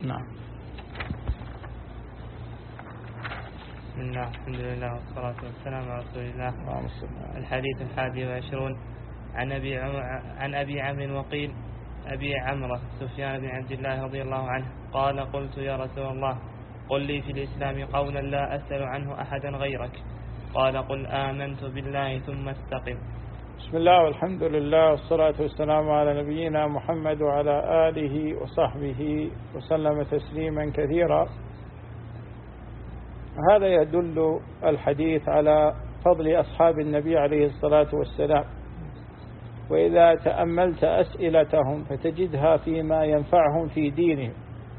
نعم. بسم الله الحمد لله والصلاة والسلام على رسول الله. الحديث 21 عن أبي عمرو وقيل أبي عمرو سفيان بن عبد الله رضي الله عنه قال قلت يا رسول الله قل لي في الإسلام قولا لا أسأل عنه أحدا غيرك قال قل آمنت بالله ثم استقم. بسم الله والحمد لله والصلاة والسلام على نبينا محمد وعلى آله وصحبه وسلم تسليما كثيرا. هذا يدل الحديث على فضل أصحاب النبي عليه الصلاة والسلام، وإذا تأملت أسئلتهم فتجدها فيما ينفعهم في دينهم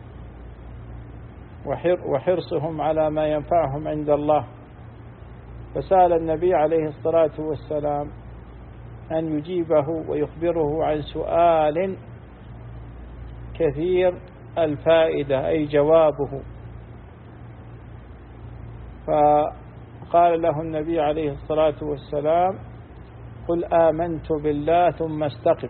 وحرصهم على ما ينفعهم عند الله. فسأل النبي عليه الصلاة والسلام أن يجيبه ويخبره عن سؤال كثير الفائدة أي جوابه، فقال له النبي عليه الصلاة والسلام قل آمنت بالله ثم استقم.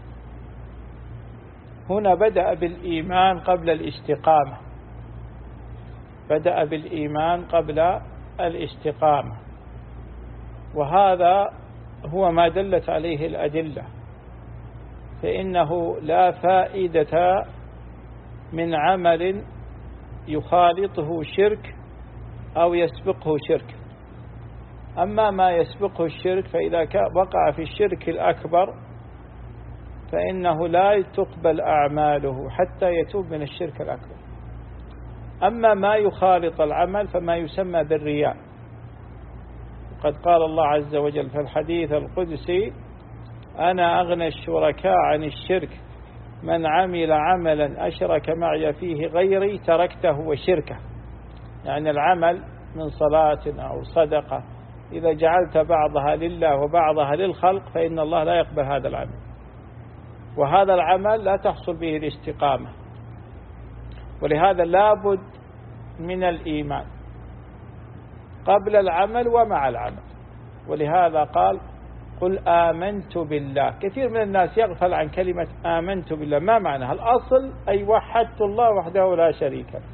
هنا بدأ بالإيمان قبل الاستقامة، بدأ بالإيمان قبل الاستقامة، وهذا هو ما دلت عليه الأدلة، فإنه لا فائدة من عمل يخالطه شرك أو يسبقه شرك. أما ما يسبقه الشرك فإذا وقع في الشرك الأكبر فإنه لا تقبل أعماله حتى يتوب من الشرك الأكبر. أما ما يخالط العمل فما يسمى بالرياء. قد قال الله عز وجل في الحديث القدسي أنا أغنى الشركاء عن الشرك من عمل عملا أشرك معي فيه غيري تركته وشركه. يعني العمل من صلاة أو صدقة إذا جعلت بعضها لله وبعضها للخلق فإن الله لا يقبل هذا العمل، وهذا العمل لا تحصل به الاستقامة. ولهذا لابد من الإيمان قبل العمل ومع العمل. ولهذا قال قل آمنت بالله. كثير من الناس يغفل عن كلمة آمنت بالله، ما معناها؟ الأصل أي وحدت الله وحده لا شريك له.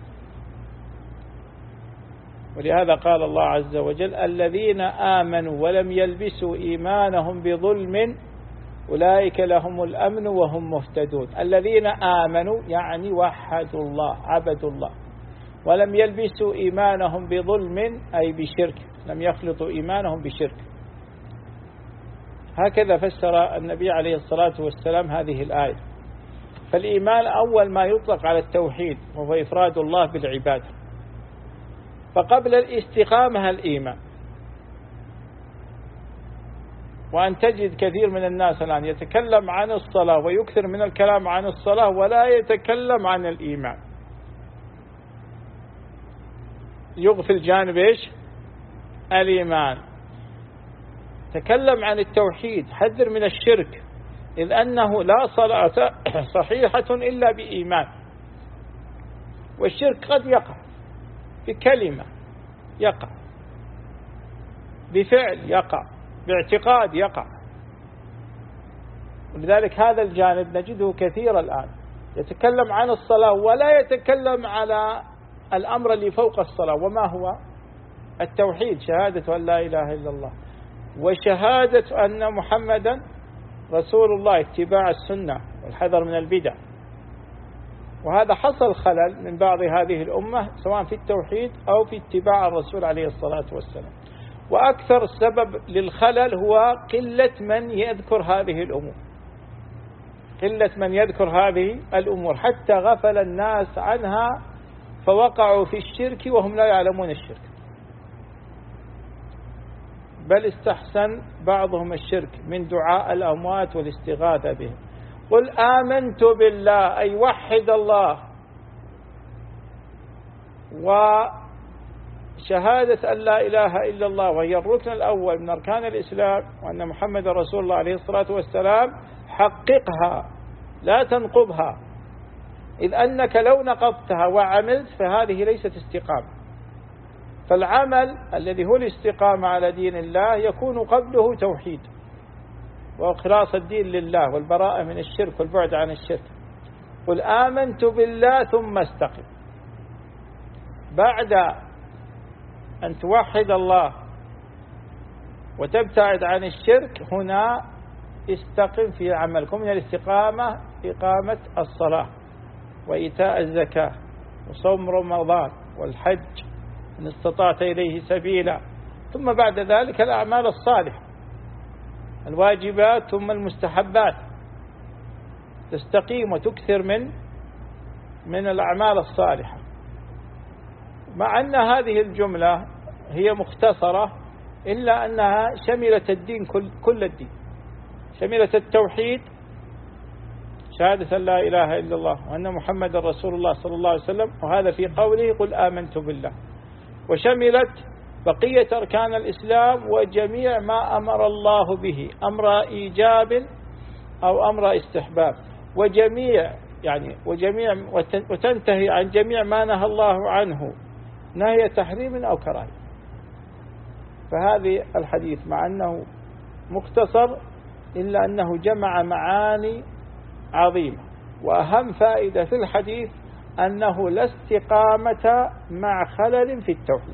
ولهذا قال الله عز وجل الذين آمنوا ولم يلبسوا إيمانهم بظلم أولئك لهم الأمن وهم مهتدون. الذين آمنوا يعني وحدوا الله عبدوا الله، ولم يلبسوا إيمانهم بظلم أي بشرك، لم يخلطوا إيمانهم بشرك. هكذا فسر النبي عليه الصلاة والسلام هذه الآية. فالإيمان أول ما يطلق على التوحيد وهو إفراد الله بالعبادة، فقبل الاستقامة الإيمان. وأن تجد كثير من الناس الآن يتكلم عن الصلاة ويكثر من الكلام عن الصلاة ولا يتكلم عن الإيمان، يغفل جانب إيش؟ الإيمان. تكلم عن التوحيد، حذر من الشرك، إذ أنه لا صلاة صحيحة إلا بإيمان. والشرك قد يقع بكلمة، يقع بفعل، يقع باعتقاد، يقع. ولذلك هذا الجانب نجده كثير الآن يتكلم عن الصلاة ولا يتكلم على الأمر اللي فوق الصلاة، وما هو؟ التوحيد، شهادة أن لا إله إلا الله وشهادة أن محمدا رسول الله، اتباع السنة والحذر من البدع. وهذا حصل خلل من بعض هذه الأمة سواء في التوحيد أو في اتباع الرسول عليه الصلاة والسلام. وأكثر سبب للخلل هو قلة من يذكر هذه الأمور، قلة من يذكر هذه الأمور، حتى غفل الناس عنها فوقعوا في الشرك وهم لا يعلمون الشرك، بل استحسن بعضهم الشرك من دعاء الأموات والاستغاثة بهم. قل آمنت بالله أي وحد الله، وشهادة أن لا إله إلا الله وهي الركن الأول من أركان الإسلام، وأن محمد رسول الله عليه الصلاة والسلام، حققها لا تنقضها، إذ أنك لو نقضتها وعملت فهذه ليست استقامة. فالعمل الذي هو الاستقامة على دين الله يكون قبله توحيد وإخلاص الدين لله والبراءة من الشرك والبعد عن الشرك. قل آمنت بالله ثم استقم. بعد أن توحد الله وتبتعد عن الشرك هنا استقم في عملكم. من الاستقامة إقامة الصلاة وإيتاء الزكاة وصوم رمضان والحج إن استطعت إليه سبيلا، ثم بعد ذلك الأعمال الصالحة الواجبات ثم المستحبات، تستقيم وتكثر من الأعمال الصالحة. مع أن هذه الجملة هي مختصرة إلا أنها شملت الدين كل الدين، شملت التوحيد شهادة لا إله إلا الله وأن محمد رسول الله صلى الله عليه وسلم، وهذا في قوله قل آمنت بالله، وشملت بقية أركان الإسلام وجميع ما أمر الله به أمر إيجاب أو أمر استحباب، وتنتهي عن جميع ما نهى الله عنه نهي تحريم أو كراهية. فهذه الحديث مع أنه مختصر إلا أنه جمع معاني عظيمة، وأهم فائدة في الحديث أنه لا استقامة مع خلل في التوحيد،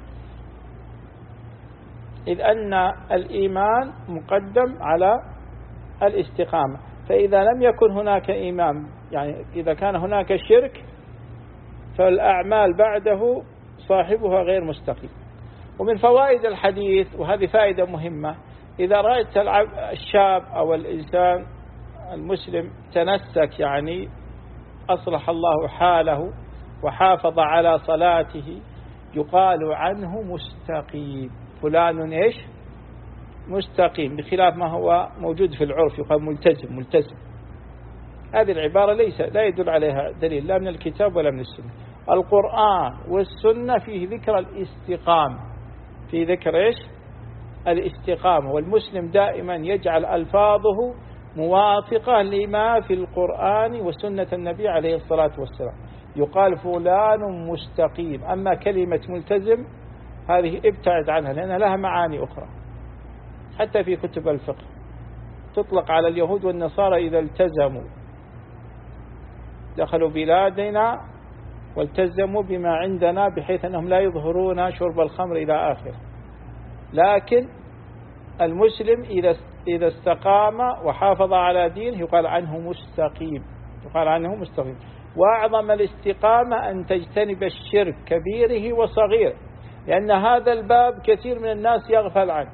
إذ أن الإيمان مقدم على الاستقامة. فإذا لم يكن هناك إيمان، يعني إذا كان هناك شرك فالأعمال بعده صاحبها غير مستقيم. ومن فوائد الحديث، وهذه فائدة مهمة، إذا رأيت الشاب أو الإنسان المسلم تنسك، يعني أصلح الله حاله وحافظ على صلاته، يقال عنه مستقيم، فلان إيش مستقيم، بخلاف ما هو موجود في العرف يقال ملتزم. هذه العبارة لا يدل عليها دليل لا من الكتاب ولا من السنة. القرآن والسنة فيه ذكر الاستقامة، في ذكر إيش الاستقامة، والمسلم دائما يجعل ألفاظه موافقة لما في القرآن وسنة النبي عليه الصلاة والسلام. يقال فلان مستقيم، أما كلمة ملتزم هذه ابتعد عنها لأنها لها معاني أخرى. حتى في كتب الفقه تطلق على اليهود والنصارى إذا التزموا، دخلوا بلادنا والتزموا بما عندنا بحيث أنهم لا يظهرون شرب الخمر إلى آخره. لكن المسلم إذا استقام وحافظ على دينه يقال عنه مستقيم، وأعظم الاستقامة أن تجتنب الشرك كبيره وصغيره، لأن هذا الباب كثير من الناس يغفل عنه،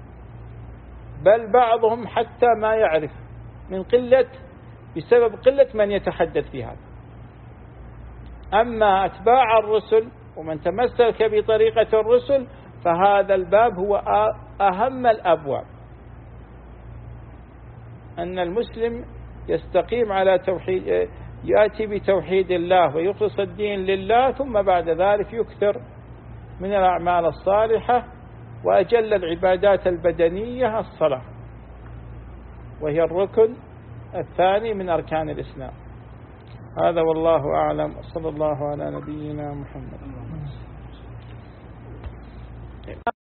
بل بعضهم حتى ما يعرف بسبب قلة من يتحدث في هذا. أما أتباع الرسل ومن تمسك بطريقة الرسل فهذا الباب هو أهم الأبواب، أن المسلم يستقيم على توحيد، يأتي بتوحيد الله ويخلص الدين لله، ثم بعد ذلك يكثر من الأعمال الصالحة، وأجل العبادات البدنية الصلاة، وهي الركن الثاني من أركان الإسلام. هذا والله أعلم، صلى الله على نبينا محمد.